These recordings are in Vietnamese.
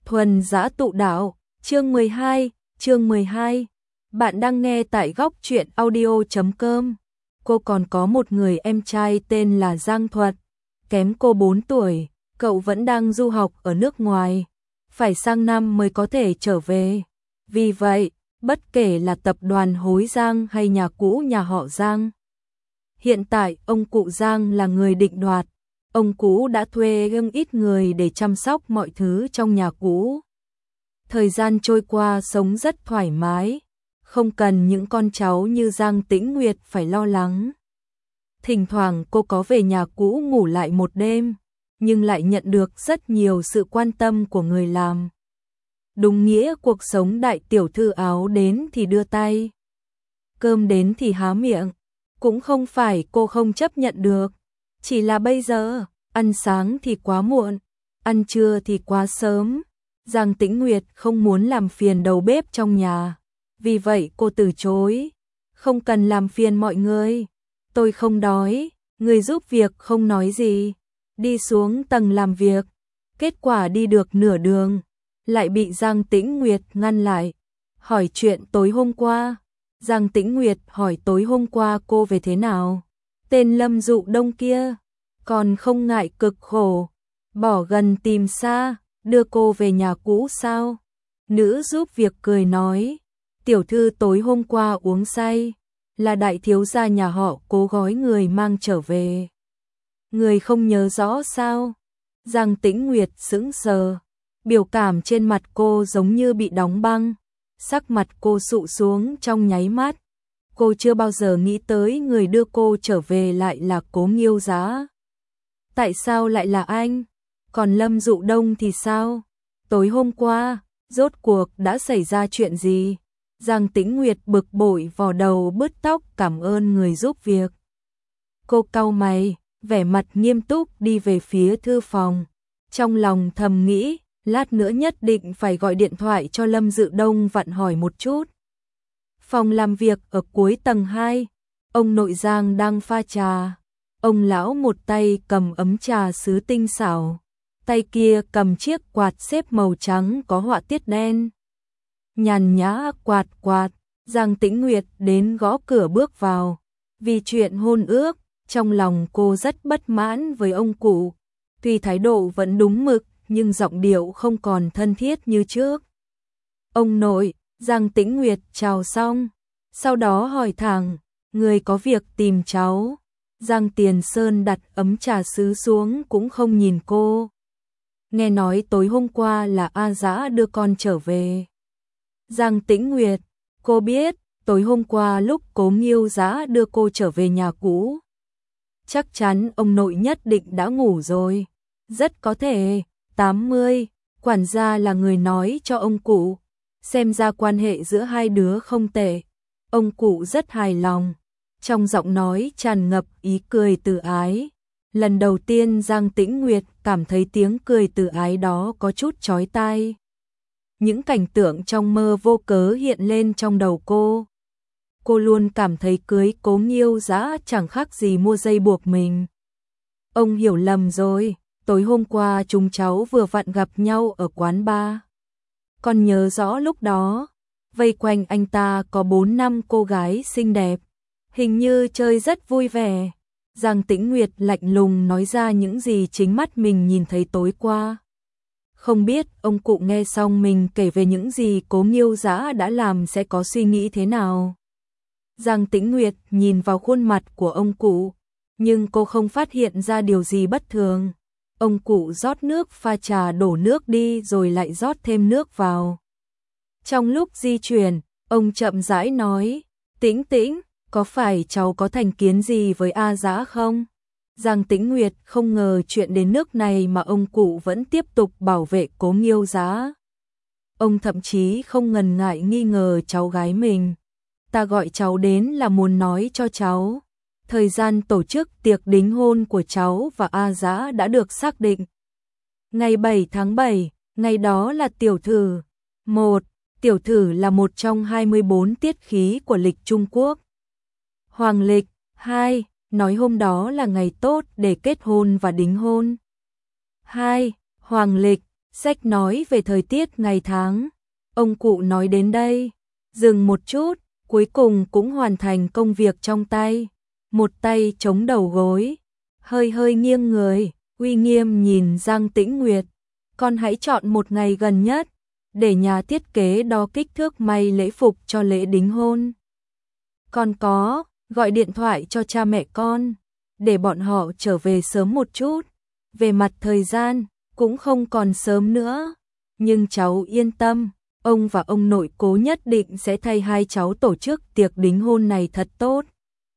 Thuần Dã Tụ Đạo, chương 12. Bạn đang nghe tại góc truyện audio.com. Cô còn có một người em trai tên là Giang Thuật, kém cô 4 tuổi, cậu vẫn đang du học ở nước ngoài, phải sang năm mới có thể trở về. Vì vậy, bất kể là tập đoàn Hối Giang hay nhà cũ nhà họ Giang, hiện tại ông cụ Giang là người định đoạt. Ông cũ đã thuê không ít người để chăm sóc mọi thứ trong nhà cũ. Thời gian trôi qua sống rất thoải mái, không cần những con cháu như Giang Tĩnh Nguyệt phải lo lắng. Thỉnh thoảng cô có về nhà cũ ngủ lại một đêm, nhưng lại nhận được rất nhiều sự quan tâm của người làm. Đúng nghĩa cuộc sống đại tiểu thư áo đến thì đưa tay, cơm đến thì há miệng. Cũng không phải cô không chấp nhận được, chỉ là bây giờ, ăn sáng thì quá muộn, ăn trưa thì quá sớm. Giang Tĩnh Nguyệt không muốn làm phiền đầu bếp trong nhà, vì vậy cô từ chối. Không cần làm phiền mọi người, tôi không đói. Người giúp việc không nói gì, đi xuống tầng làm việc. Kết quả đi được nửa đường, lại bị Giang Tĩnh Nguyệt ngăn lại, hỏi chuyện tối hôm qua. Giang Tĩnh Nguyệt hỏi tối hôm qua cô về thế nào? Tên Lâm Dụ Đông kia còn không ngại cực khổ, bỏ gần tìm xa, đưa cô về nhà cũ sao? Nữ giúp việc cười nói, tiểu thư tối hôm qua uống say, là đại thiếu gia nhà họ Cố gói người mang trở về. Người không nhớ rõ sao? Giang Tĩnh Nguyệt sững sờ, biểu cảm trên mặt cô giống như bị đóng băng. Sắc mặt cô sụ xuống trong nháy mắt. Cô chưa bao giờ nghĩ tới người đưa cô trở về lại là Cố Nghiêu Giá. Tại sao lại là anh? Còn Lâm Dụ Đông thì sao? Tối hôm qua, rốt cuộc đã xảy ra chuyện gì? Giang Tĩnh Nguyệt bực bội vò đầu bứt tóc cảm ơn người giúp việc. Cô cau mày, vẻ mặt nghiêm túc đi về phía thư phòng. Trong lòng thầm nghĩ, lát nữa nhất định phải gọi điện thoại cho Lâm Dụ Đông vặn hỏi một chút. Phòng làm việc ở cuối tầng 2, ông nội Giang đang pha trà. Ông lão một tay cầm ấm trà sứ tinh xảo, tay kia cầm chiếc quạt xếp màu trắng có họa tiết đen. Nhàn nhã quạt quạt, Giang Tĩnh Nguyệt đến gõ cửa bước vào. Vì chuyện hôn ước, trong lòng cô rất bất mãn với ông cụ. Tuy thái độ vẫn đúng mực, nhưng giọng điệu không còn thân thiết như trước. Ông nội, Giang Tĩnh Nguyệt chào xong, sau đó hỏi thẳng, người có việc tìm cháu. Giang Tiền Sơn đặt ấm trà sứ xuống cũng không nhìn cô. Nghe nói tối hôm qua là A Dã đưa con trở về. Giang Tĩnh Nguyệt, cô biết, tối hôm qua lúc Cố Nghiêu Giá đưa cô trở về nhà cũ. Chắc chắn ông nội nhất định đã ngủ rồi. Rất có thể, 80, quản gia là người nói cho ông cụ. Xem ra quan hệ giữa hai đứa không tệ. Ông cụ rất hài lòng. Trong giọng nói tràn ngập ý cười từ ái. Lần đầu tiên Giang Tĩnh Nguyệt cảm thấy tiếng cười từ ái đó có chút chói tai. Những cảnh tượng trong mơ vô cớ hiện lên trong đầu cô. Cô luôn cảm thấy cưới Cố Nghiêu Giá chẳng khác gì mua dây buộc mình. Ông hiểu lầm rồi, tối hôm qua chúng cháu vừa vặn gặp nhau ở quán bar. Còn nhớ rõ lúc đó, vây quanh anh ta có 4-5 cô gái xinh đẹp, hình như chơi rất vui vẻ. Giang Tĩnh Nguyệt lạnh lùng nói ra những gì chính mắt mình nhìn thấy tối qua. Không biết ông cụ nghe xong mình kể về những gì Cố Nghiêu Giá đã làm sẽ có suy nghĩ thế nào. Giang Tĩnh Nguyệt nhìn vào khuôn mặt của ông cụ, nhưng cô không phát hiện ra điều gì bất thường. Ông cụ rót nước pha trà đổ nước đi rồi lại rót thêm nước vào. Trong lúc di chuyển, ông chậm rãi nói, Tĩnh Tĩnh, có phải cháu có thành kiến gì với A Dã không? Giang Tĩnh Nguyệt không ngờ chuyện đến nước này mà ông cụ vẫn tiếp tục bảo vệ Cố Nghiêu Giá. Ông thậm chí không ngần ngại nghi ngờ cháu gái mình. Ta gọi cháu đến là muốn nói cho cháu. Thời gian tổ chức tiệc đính hôn của cháu và A Dã đã được xác định. Ngày 7 tháng 7, ngày đó là tiểu thử. 1. Tiểu thử là một trong 24 tiết khí của lịch Trung Quốc. Hoàng lịch. 2. Nói hôm đó là ngày tốt để kết hôn và đính hôn. 2. Hoàng lịch. Sách nói về thời tiết ngày tháng. Ông cụ nói đến đây, dừng một chút, cuối cùng cũng hoàn thành công việc trong tay. Một tay chống đầu gối, hơi hơi nghiêng người, uy nghiêm nhìn Giang Tĩnh Nguyệt. Con hãy chọn một ngày gần nhất, để nhà thiết kế đo kích thước may lễ phục cho lễ đính hôn. Còn có, gọi điện thoại cho cha mẹ con, để bọn họ trở về sớm một chút. Về mặt thời gian, cũng không còn sớm nữa. Nhưng cháu yên tâm, ông và ông nội Cố nhất định sẽ thay hai cháu tổ chức tiệc đính hôn này thật tốt.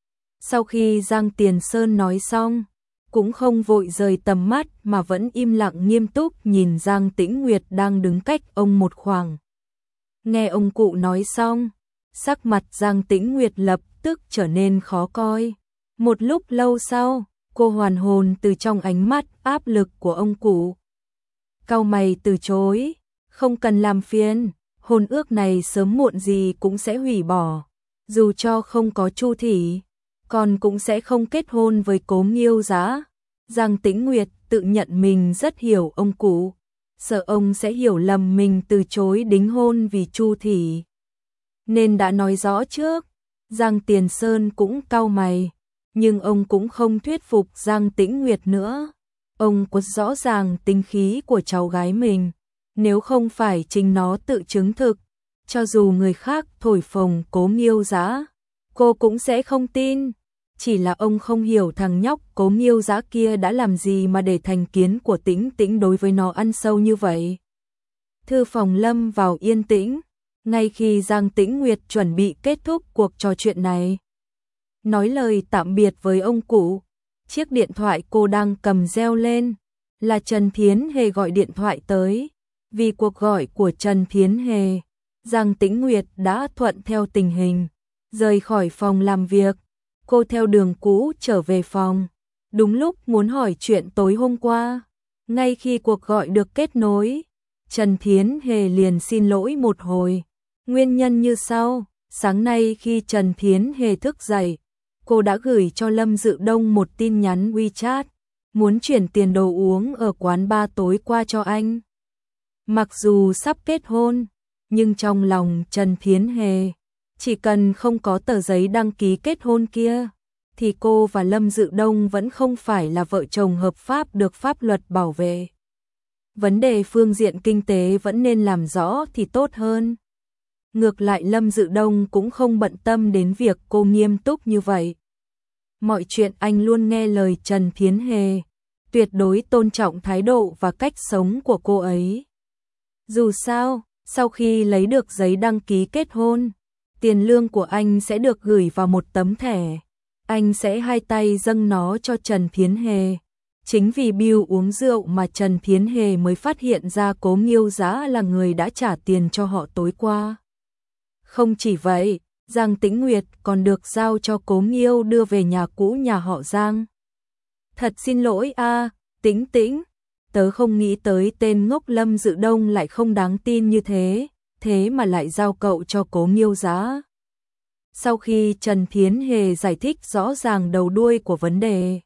Sau khi Giang Tiền Sơn nói xong, cũng không vội rời tầm mắt mà vẫn im lặng nghiêm túc nhìn Giang Tĩnh Nguyệt đang đứng cách ông một khoảng. Nghe ông cụ nói xong, sắc mặt Giang Tĩnh Nguyệt lập tức trở nên khó coi. Một lúc lâu sau, cô hoàn hồn từ trong ánh mắt áp lực của ông cụ. Cau mày từ chối, không cần làm phiền, hôn ước này sớm muộn gì cũng sẽ hủy bỏ. Dù cho không có Chu Thị, con cũng sẽ không kết hôn với Cố Nghiêu Giá. Giang Tĩnh Nguyệt tự nhận mình rất hiểu ông cụ, sợ ông sẽ hiểu lầm mình từ chối đính hôn vì Chu Thị, nên đã nói rõ trước. Giang Tiền Sơn cũng cau mày, nhưng ông cũng không thuyết phục Giang Tĩnh Nguyệt nữa. Ông có rõ ràng tính khí của cháu gái mình, nếu không phải chính nó tự chứng thực, cho dù người khác thổi phồng Cố Nghiêu Giá, cô cũng sẽ không tin. Chỉ là ông không hiểu thằng nhóc Cố Nghiêu Giá kia đã làm gì mà để thành kiến của Tĩnh Tĩnh đối với nó ăn sâu như vậy. Thư phòng lâm vào yên tĩnh, ngay khi Giang Tĩnh Nguyệt chuẩn bị kết thúc cuộc trò chuyện này, nói lời tạm biệt với ông cụ, chiếc điện thoại cô đang cầm reo lên, là Trần Thiến Hề gọi điện thoại tới. Vì cuộc gọi của Trần Thiến Hề, Giang Tĩnh Nguyệt đã thuận theo tình hình, rời khỏi phòng làm việc. Cô theo đường cũ trở về phòng, đúng lúc muốn hỏi chuyện tối hôm qua. Ngay khi cuộc gọi được kết nối, Trần Thiến Hề liền xin lỗi một hồi. Nguyên nhân như sau: sáng nay khi Trần Thiến Hề thức dậy, cô đã gửi cho Lâm Dự Đông một tin nhắn WeChat, muốn chuyển tiền đồ uống ở quán bar tối qua cho anh. Mặc dù sắp kết hôn, nhưng trong lòng Trần Thiến Hề, chỉ cần không có tờ giấy đăng ký kết hôn kia, thì cô và Lâm Dự Đông vẫn không phải là vợ chồng hợp pháp được pháp luật bảo vệ. Vấn đề phương diện kinh tế vẫn nên làm rõ thì tốt hơn. Ngược lại Lâm Dự Đông cũng không bận tâm đến việc cô nghiêm túc như vậy. Mọi chuyện anh luôn nghe lời Trần Thiến Hề, tuyệt đối tôn trọng thái độ và cách sống của cô ấy. Dù sao, sau khi lấy được giấy đăng ký kết hôn, tiền lương của anh sẽ được gửi vào một tấm thẻ. Anh sẽ hai tay dâng nó cho Trần Thiến Hề. Chính vì Bill uống rượu mà Trần Thiến Hề mới phát hiện ra Cố Nghiêu Giá là người đã trả tiền cho họ tối qua. Không chỉ vậy, Giang Tĩnh Nguyệt còn được giao cho Cố Nghiêu đưa về nhà cũ nhà họ Giang. Thật xin lỗi a, Tĩnh Tĩnh, tớ không nghĩ tới tên ngốc Lâm Dự Đông lại không đáng tin như thế, thế mà lại giao cậu cho Cố Nghiêu Giá. Sau khi Trần Thiến Hề giải thích rõ ràng đầu đuôi của vấn đề,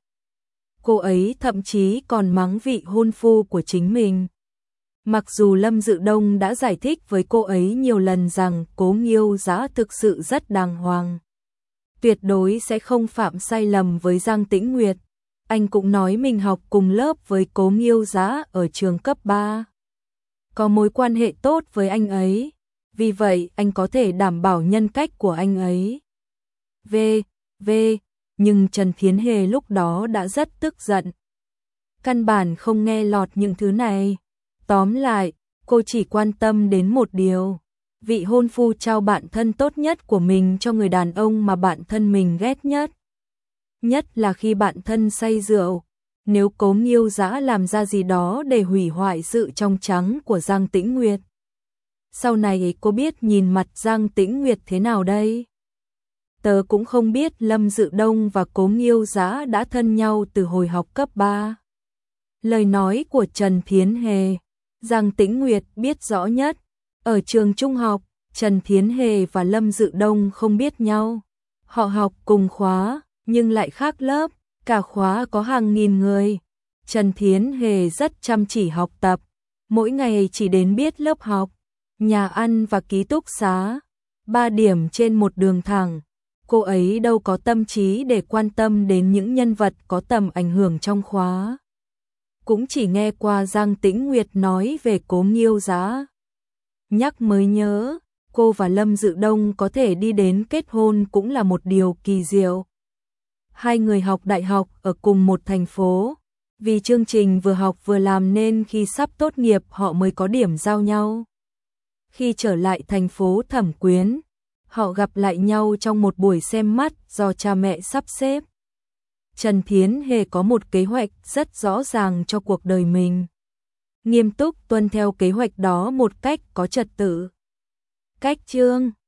cô ấy thậm chí còn mắng vị hôn phu của chính mình. Mặc dù Lâm Dự Đông đã giải thích với cô ấy nhiều lần rằng Cố Nghiêu Giá thực sự rất đàng hoàng, tuyệt đối sẽ không phạm sai lầm với Giang Tĩnh Nguyệt. Anh cũng nói mình học cùng lớp với Cố Nghiêu Giá ở trường cấp 3, có mối quan hệ tốt với anh ấy, vì vậy anh có thể đảm bảo nhân cách của anh ấy. Nhưng Trần Thiến Hề lúc đó đã rất tức giận, căn bản không nghe lọt những thứ này. Tóm lại, cô chỉ quan tâm đến một điều: vị hôn phu trao bạn thân tốt nhất của mình cho người đàn ông mà bạn thân mình ghét nhất. Nhất là khi bạn thân say rượu, nếu Cố Nghiêu Giá làm ra gì đó để hủy hoại sự trong trắng của Giang Tĩnh Nguyệt, sau này cô biết nhìn mặt Giang Tĩnh Nguyệt thế nào đây? Tớ cũng không biết Lâm Dự Đông và Cố Nghiêu Giá đã thân nhau từ hồi học cấp 3. Lời nói của Trần Thiến Hề, Giang Tĩnh Nguyệt biết rõ nhất. Ở trường trung học, Trần Thiến Hề và Lâm Dự Đông không biết nhau. Họ học cùng khóa, nhưng lại khác lớp, cả khóa có hàng nghìn người. Trần Thiến Hề rất chăm chỉ học tập, mỗi ngày chỉ đến biết lớp học, nhà ăn và ký túc xá, 3 điểm trên một đường thẳng. Cô ấy đâu có tâm trí để quan tâm đến những nhân vật có tầm ảnh hưởng trong khóa. Cũng chỉ nghe qua Giang Tĩnh Nguyệt nói về Cố Nghiêu Giá. Nhắc mới nhớ, cô và Lâm Dự Đông có thể đi đến kết hôn cũng là một điều kỳ diệu. Hai người học đại học ở cùng một thành phố, vì chương trình vừa học vừa làm nên khi sắp tốt nghiệp họ mới có điểm giao nhau. Khi trở lại thành phố Thẩm Quyến, họ gặp lại nhau trong một buổi xem mắt do cha mẹ sắp xếp. Trần Thiến Hề có một kế hoạch rất rõ ràng cho cuộc đời mình. Nghiêm túc tuân theo kế hoạch đó một cách có trật tự. Cách chương